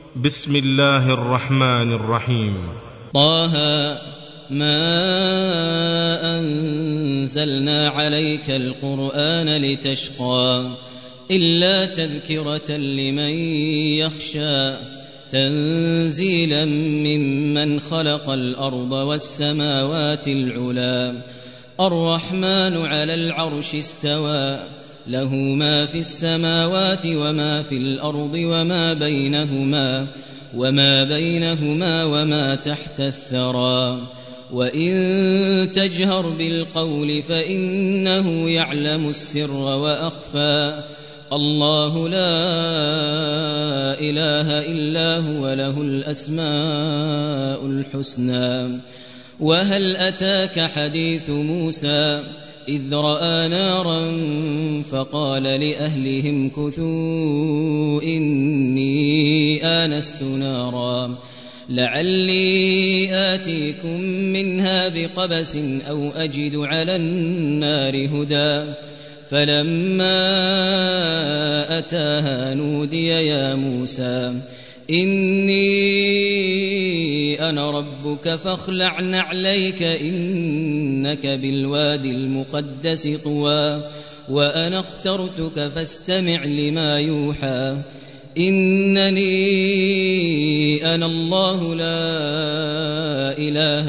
بسم الله الرحمن الرحيم. طه ما أنزلنا عليك القرآن لتشقى إلا تذكرة لمن يخشى تنزيلا ممن خلق الأرض والسماوات العلى الرحمن على العرش استوى له ما في السماوات وما في الأرض وما بينهما وما تحت الثرى وإن تجهر بالقول فإنه يعلم السر وأخفى الله لا إله إلا هو له الأسماء الحسنى. وهل أتاك حديث موسى إذ رأى نارا فقال لأهلهم كثوا إني آنست نارا لعلي آتيكم منها بقبس أو أجد على النار هدى فلما أتاها نودي يا موسى إني أنا ربك فاخلع نعليك إنك بالوادي المقدس طوى وأنا اخترتك فاستمع لما يوحى إنني أنا الله لا إله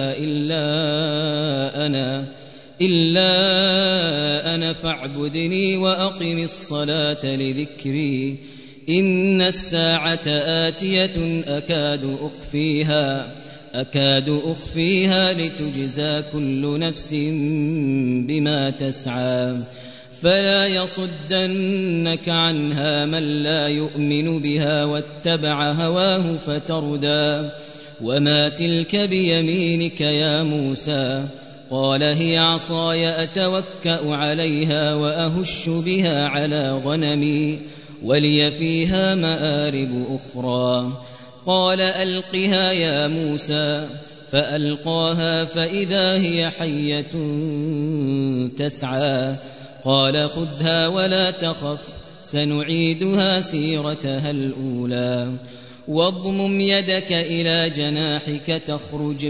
إلا أنا فاعبدني وأقم الصلاة لذكري إن الساعة آتية أكاد أخفيها لتجزى كل نفس بما تسعى فلا يصدنك عنها من لا يؤمن بها واتبع هواه فتردى وما تلك بيمينك يا موسى قال هي عصاي أتوكأ عليها وأهش بها على غنمي ولي فيها مآرب أخرى قال ألقها يا موسى فألقاها فإذا هي حية تسعى قال خذها ولا تخف سنعيدها سيرتها الأولى واضمم يدك إلى جناحك تخرج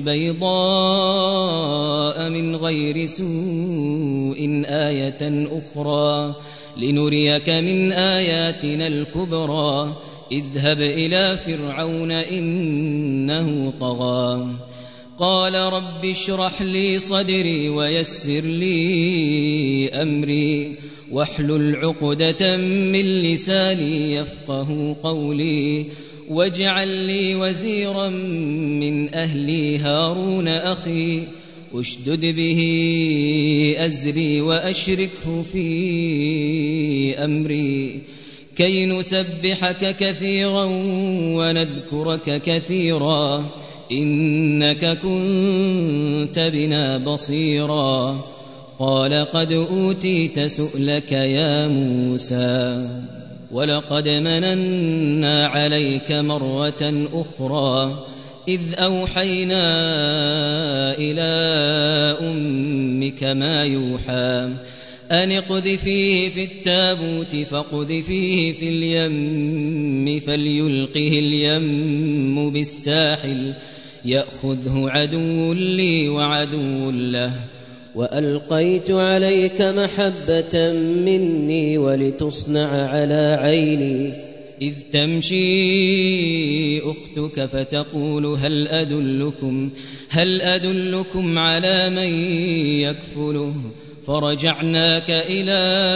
بيضاء من غير سوء آية أخرى لنريك من آياتنا الكبرى اذهب إلى فرعون إنه طغى قال رب اشرح لي صدري ويسر لي أمري واحلل عقدة من لساني يفقه قولي واجعل لي وزيرا من أهلي هارون أخي اشدد به أزري وأشركه في أمري كي نسبحك كثيرا ونذكرك كثيرا إنك كنت بنا بصيرا قال قد أوتيت سؤلك يا موسى ولقد مننا عليك مرة أخرى إذ أوحينا إلى أمك ما يوحى أن اقذفيه في التابوت فاقذفيه في اليم فليلقه اليم بالساحل يأخذه عدو لي وعدو له وألقيت عليك محبة مني ولتصنع على عيني إذ تمشي أختك فتقول هل أدلكم على من يكفله فرجعناك إلى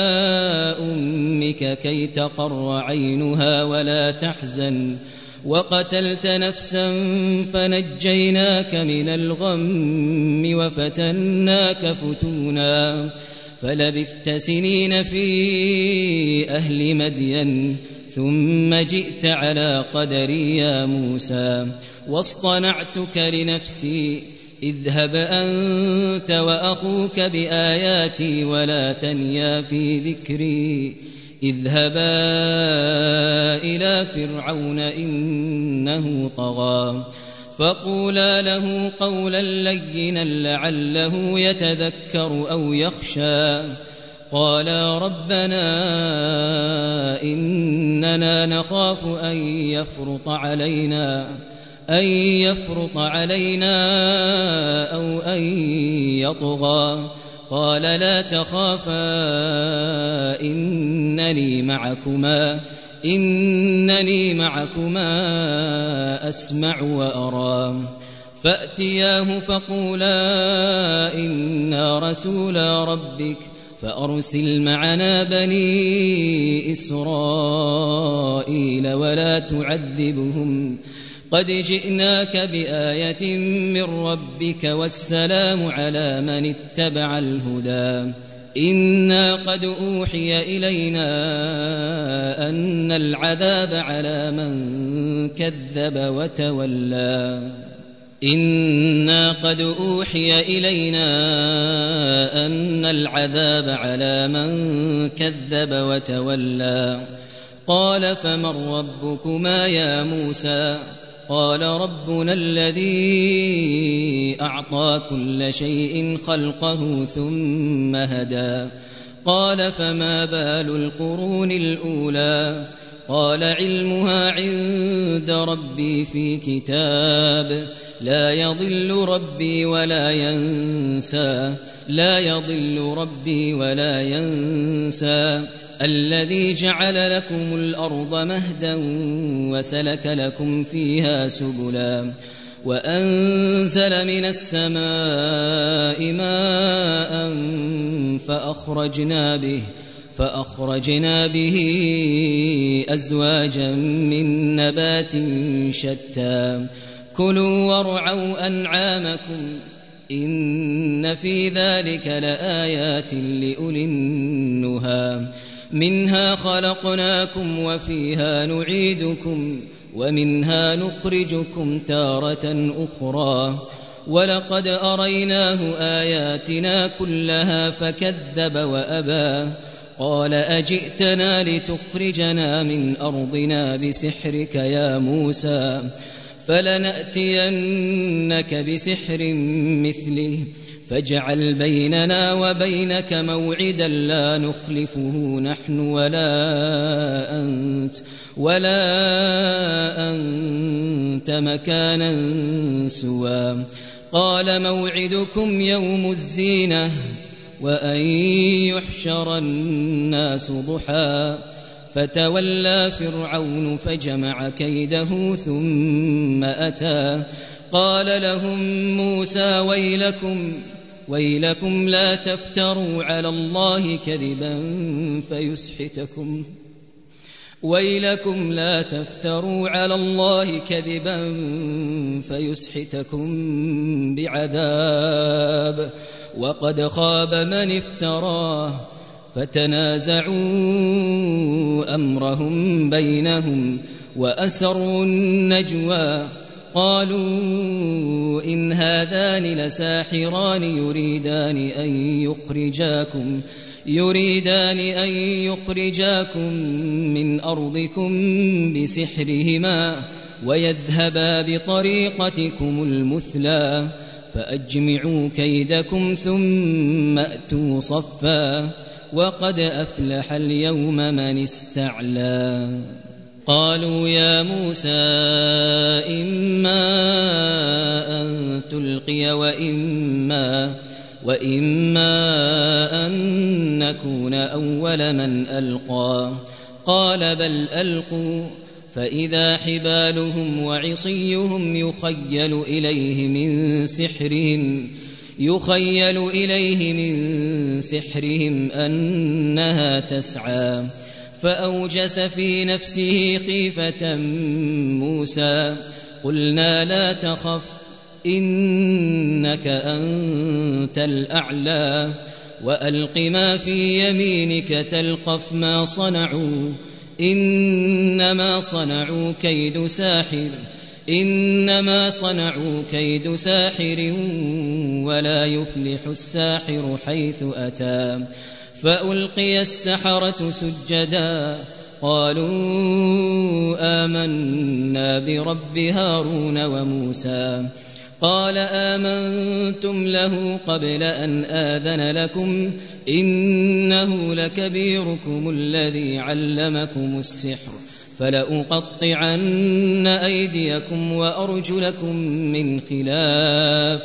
أمك كي تقر عينها ولا تحزن وقتلت نفسا فنجيناك من الغم وفتناك فتونا فلبثت سنين في أهل مدين ثم جئت على قدري يا موسى واصطنعتك لنفسي اذهب أنت وأخوك بآياتي ولا تنيا في ذكري اذهبا إلى فرعون إنه طغى فقولا له قولا لينا لعله يتذكر أو يخشى قالا ربنا إننا نخاف أن يفرط علينا أو أن يطغى قال لا تخافا إنني معكما أسمع وأرى فأتياه فقولا إنا رسولا ربك فأرسل معنا بني إسرائيل ولا تعذبهم قد جئناك بآية من ربك والسلام على من اتبع الهدى إنا قد أوحي إلينا أن العذاب على من كذب وتولى إنا قد أوحي إلينا أن العذاب على من كذب وتولى قال فمن ربكما يا موسى قال ربنا الذي أعطى كل شيء خلقه ثم هدى قال فما بال القرون الأولى قال علمها عند ربي في كتاب لا يضل ربي ولا ينسى الذي جعل لكم الأرض مهدا وسلك لكم فيها سبلا وأنزل من السماء ماء فأخرجنا به أزواجا من نبات شتى كلوا وارعوا أنعامكم إن في ذلك لآيات لأولي النهى منها خلقناكم وفيها نعيدكم ومنها نخرجكم تارة أخرى ولقد أريناه آياتنا كلها فكذب وأبى قال أجئتنا لتخرجنا من أرضنا بسحرك يا موسى فلنأتينك بسحر مثله فاجعل بيننا وبينك موعدا لا نخلفه نحن ولا أنت مكانا سوى قال موعدكم يوم الزينة وأن يحشر الناس ضحى فتولى فرعون فجمع كيده ثم أتى قال لهم موسى ويلكم لا تفتروا على الله كذبا فيسحتكم بعذاب وقد خاب من افتراه فتنازعوا أمرهم بينهم وأسروا النجوى قالوا إن هذان لساحران يريدان أن يخرجاكم من أرضكم بسحرهما ويذهبا بطريقتكم المثلى فأجمعوا كيدكم ثم أتوا صفا وقد أفلح اليوم من استعلى قالوا يا موسى إما أن تلقي وإما أن نكون أول من ألقى قال بل ألقوا فإذا حبالهم وعصيهم يخيل إليه من سحرهم أنها تسعى فأوجس في نفسه خيفة موسى قلنا لا تخف إنك أنت الأعلى وألق ما في يمينك تلقف ما صنعوا إنما صنعوا كيد ساحر ولا يفلح الساحر حيث أتى فألقي السحرة سجدا قالوا آمنا برب هارون وموسى قال آمنتم له قبل أن آذن لكم إنه لكبيركم الذي علمكم السحر فلأقطعن أيديكم وأرجلكم من خلاف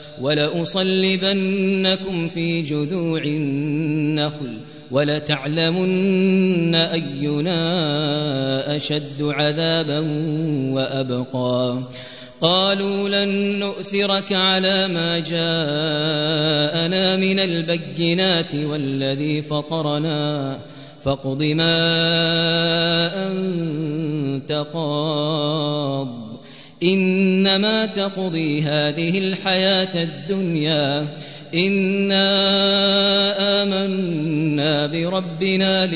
ولأصلبنكم في جذوع النخل ولتعلمن أينا أشد عذابا وأبقى قالوا لن نؤثرك على ما جاءنا من البينات والذي فطرنا فاقض ما أنت قاض إنما تقضي هذه الحياة الدنيا إنا آمنا بربنا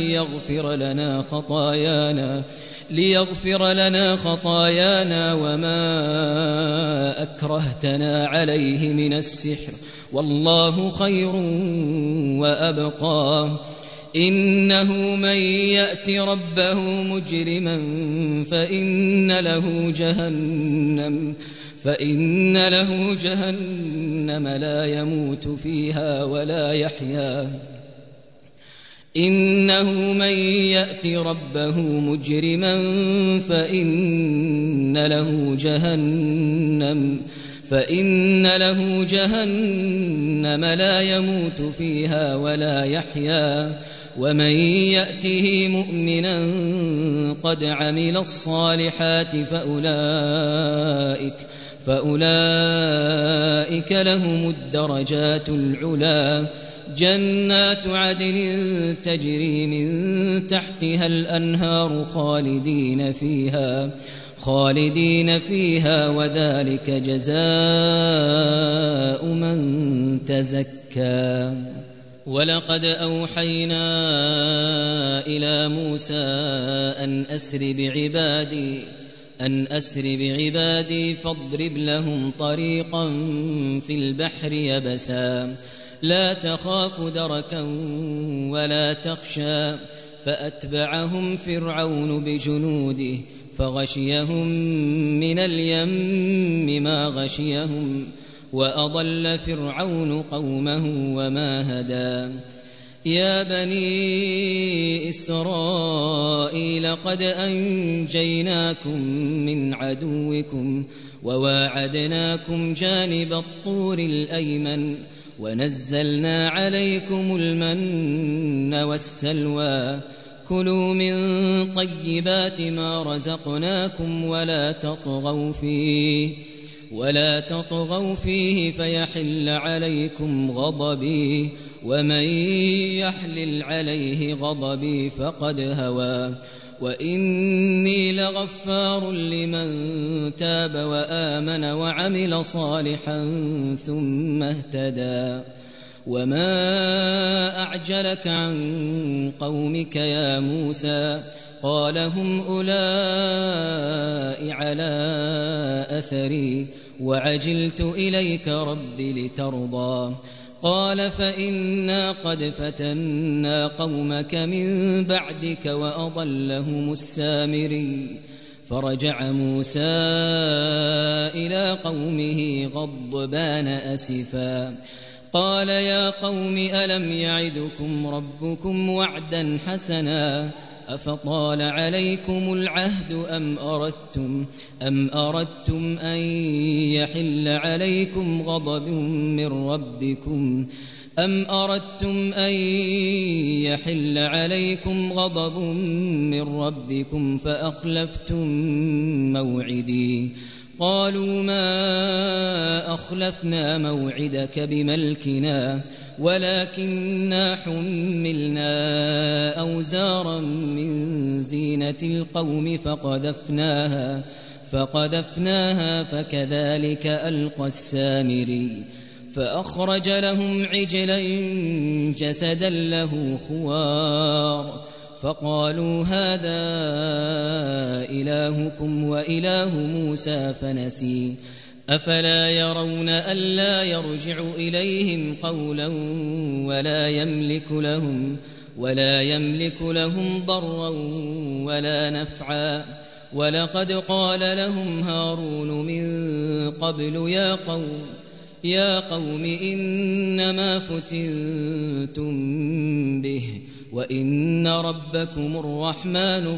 ليغفر لنا خطايانا وما أكرهتنا عليه من السحر والله خير وأبقى إنه من يأت ربه مجرما فإن له جهنم لا يموت فيها ولا يحيا إنه من يأت ربه مجرما فإن له جهنم لا يموت فيها ولا يحيا ومن يأته مؤمنا قد عمل الصالحات فأولئك لهم الدرجات العلا جنات عدن تجري من تحتها الأنهار خالدين فيها وذلك جزاء من تزكى ولقد أوحينا إلى موسى أن أسر بعبادي فاضرب لهم طريقا في البحر يبسا لا تخاف دركا ولا تخشى فأتبعهم فرعون بجنوده فغشيهم من اليم ما غشيهم وأضل فرعون قومه وما هدى يا بني إسرائيل قد أنجيناكم من عدوكم وواعدناكم جانب الطور الأيمن ونزلنا عليكم المن والسلوى كلوا من طيبات ما رزقناكم ولا تطغوا فيه فيحل عليكم غضبي ومن يحلل عليه غضبي فقد هوى وإني لغفار لمن تاب وآمن وعمل صالحا ثم اهتدى وما أعجلك عن قومك يا موسى قال هم أولئك على أثري وعجلت إليك رب لترضى قال فإنا قد فتنا قومك من بعدك وأضلهم السامري فرجع موسى إلى قومه غضبان أسفا قال يا قوم ألم يعدكم ربكم وعدا حسنا أفطال عليكم العهد أم أردتم أن يحل عليكم غضب من ربكم فأخلفتم موعدي قالوا ما أخلفنا موعدك بملكنا ولكننا حملنا أوزارا من زينة القوم فقذفناها فكذلك ألقى السامري فأخرج لهم عجلا جسدا له خوار فقالوا هذا إلهكم وإله موسى فنسي أفلا يرون ألا يرجع إليهم قولا ولا يملك لهم ضرا ولا نفعا ولقد قال لهم هارون من قبل يا قوم إنما فتنتم به وإن ربكم الرحمن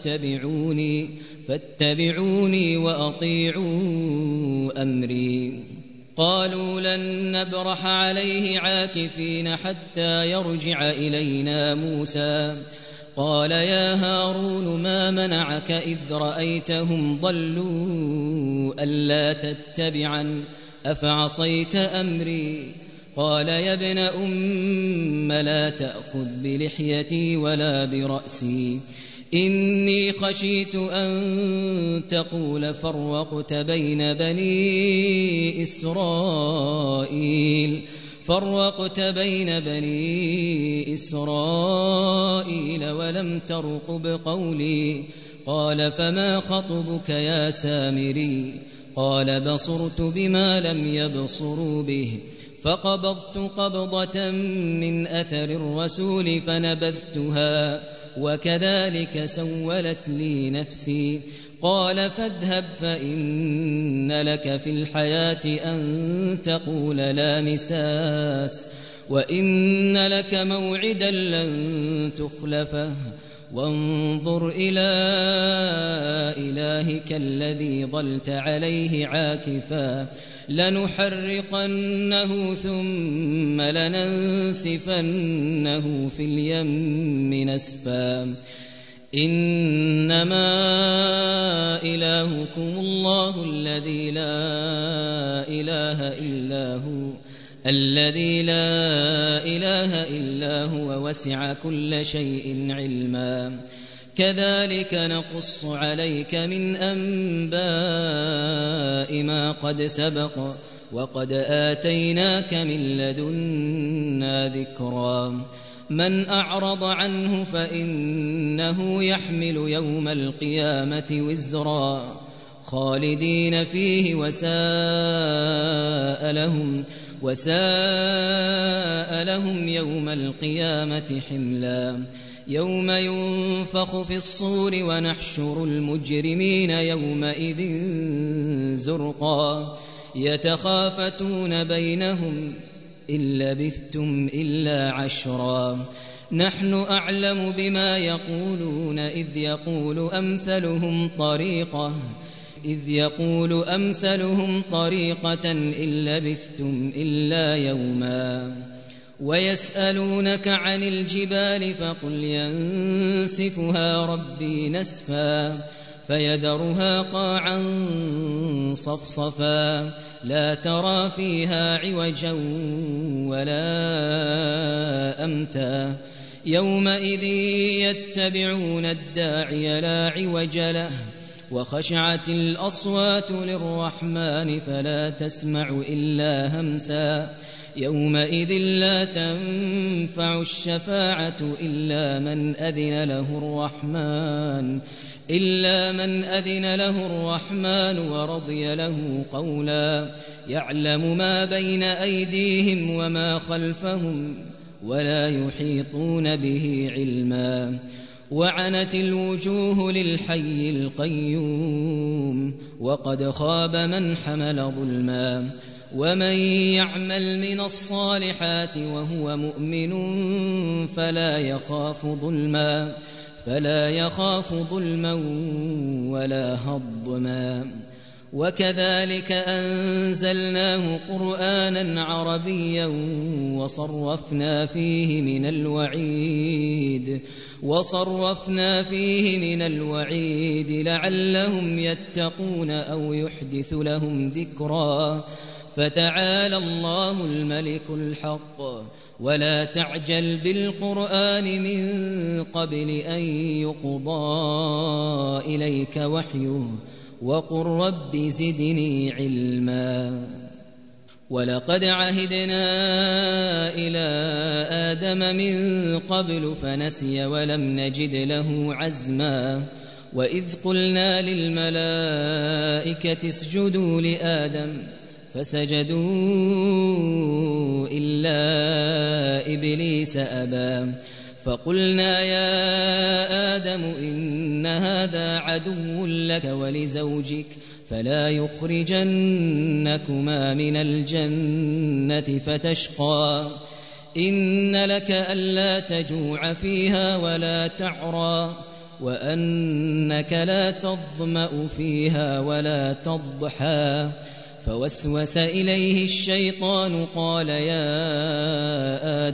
فاتبعوني وأطيعوا أمري. قالوا لن نبرح عليه عاكفين حتى يرجع إلينا موسى. قال يا هارون ما منعك إذ رأيتهم ضلوا ألا تتبعن أفعصيت أمري. قال يا ابن أم لا تأخذ بلحيتي ولا برأسي إني خشيت أن تقول فرقت بين بني إسرائيل ولم ترقب قولي. قال فما خطبك يا سامري؟ قال بصرت بما لم يبصروا به فقبضت قبضة من أثر الرسول فنبذتها وكذلك سولت لي نفسي. قال فاذهب فإن لك في الحياة أن تقول لا مساس وإن لك موعدا لن تخلفه وانظر إلى إلهك الذي ظلت عليه عاكفا لنحرقنه ثم لننسفنه في اليم نسفا. إنما إلهكم الله الذي لا إله إلا هو وسع كل شيء علما. كذلك نقص عليك من أنباء ما قد سبق وقد آتيناك من لدنا ذكرا. من أعرض عنه فإنه يحمل يوم القيامة وزرا خالدين فيه وساء لهم يوم القيامة حملا. يوم ينفخ في الصور ونحشر المجرمين يومئذ زرقا يتخافتون بينهم إن لبثتم إلا عشرا. نحن أعلم بما يقولون إذ يقول أمثلهم طريقة إن لبثتم إلا يوما. ويسألونك عن الجبال فقل ينسفها ربي نسفا فيذرها قاعا صفصفا لا ترى فيها عوجا ولا أمتا. يومئذ يتبعون الداعي لا عوج له وخشعت الأصوات للرحمن فلا تسمع إلا همسا. يومئذ لا تنفع الشفاعة إلا من أذن له الرحمن ورضي له قولا. يعلم ما بين أيديهم وما خلفهم ولا يحيطون به علما. وعنت الوجوه للحي القيوم وقد خاب من حمل ظلما. ومن يعمل من الصالحات وهو مؤمن فلا يخاف ظلما ولا هضما. وكذلك أنزلناه قرآنا عربيا وصرفنا فيه من الوعيد لعلهم يتقون أو يحدث لهم ذكرا. فتعالى الله الملك الحق ولا تعجل بالقرآن من قبل أن يقضى إليك وحيه وقل رب زدني علما. ولقد عهدنا إلى آدم من قبل فنسي ولم نجد له عزما. وإذ قلنا للملائكة اسجدوا لآدم فسجدوا إلا إبليس أبى فقلنا يا آدم إن هذا عدو لك ولزوجك فلا يخرجنكما من الجنة فتشقى إن لك ألا تجوع فيها ولا تعرى وأنك لا تظمأ فيها ولا تضحى فوسوس إليه الشيطان قال يا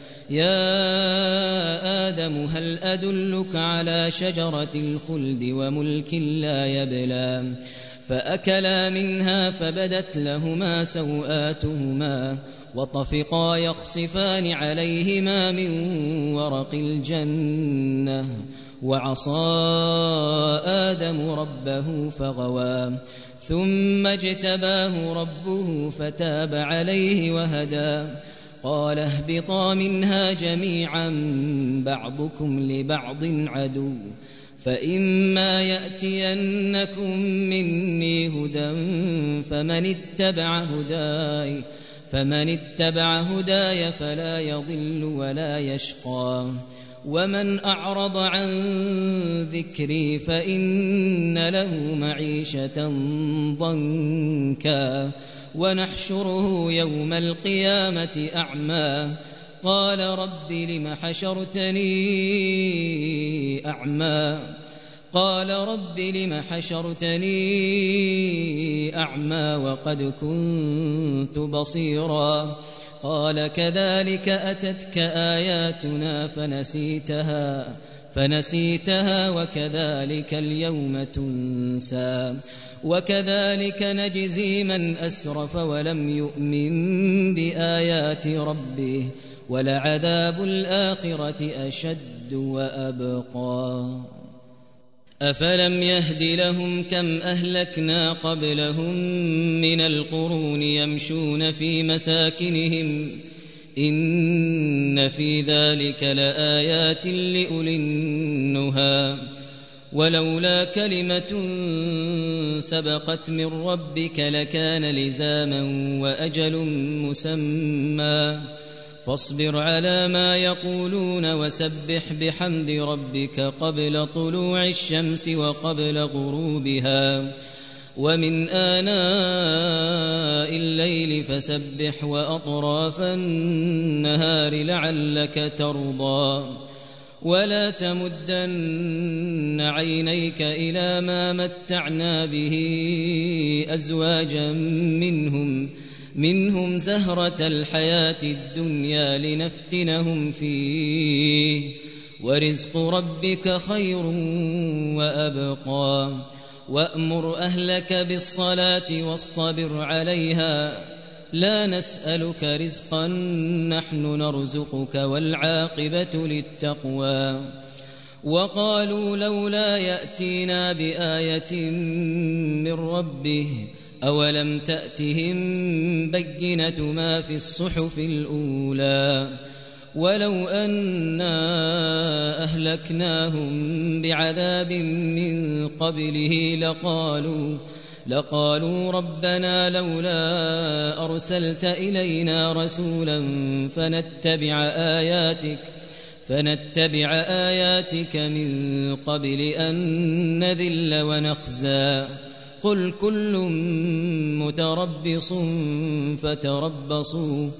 آدم هل أدلك على شجرة الخلد وملك لا يبلى فأكلا منها فبدت لهما سوآتهما وطفقا يخصفان عليهما من ورق الجنة وعصى آدم ربه فغوى ثم اجتباه ربه فتاب عليه وهدى قال اهبطا منها جميعا بعضكم لبعض عدو فإما يأتينكم مني هدى فمن اتبع هداي فلا يضل ولا يشقى ومن أعرض عن ذكري فإن له معيشة ضنكا ونحشره يوم القيامة أعمى قال رب لم حشرتني أعمى وقد كنت بصيرا قال كذلك أتتك آياتنا فنسيتها وكذلك اليوم تنسى وكذلك نجزي من أسرف ولم يؤمن بآيات ربه ولعذاب الآخرة أشد وأبقى أفلم يهد لهم كم أهلكنا قبلهم من القرون يمشون في مساكنهم إن في ذلك لآيات لأولي النهى ولولا كلمة سبقت من ربك لكان لزاما وأجل مسمى فاصبر على ما يقولون وسبح بحمد ربك قبل طلوع الشمس وقبل غروبها ومن آناء الليل فسبح وأطراف النهار لعلك ترضى ولا تمدن عينيك إلى ما متعنا به أزواجا منهم زهرة الحياة الدنيا لنفتنهم فيه ورزق ربك خير وأبقى وأمر أهلك بالصلاة واصطبر عليها لا نسألك رزقا نحن نرزقك والعاقبة للتقوى وقالوا لولا يأتينا بآية من ربه أولم تأتهم بينة ما في الصحف الأولى ولو أنا أهلكناهم بعذاب من قبله لقالوا ربنا لولا أرسلت إلينا رسولا فنتبع آياتك من قبل أن نذل ونخزى قل كل متربص فتربصوا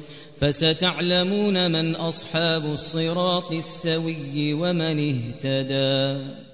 فستعلمون من أصحاب الصراط السوي ومن اهتدى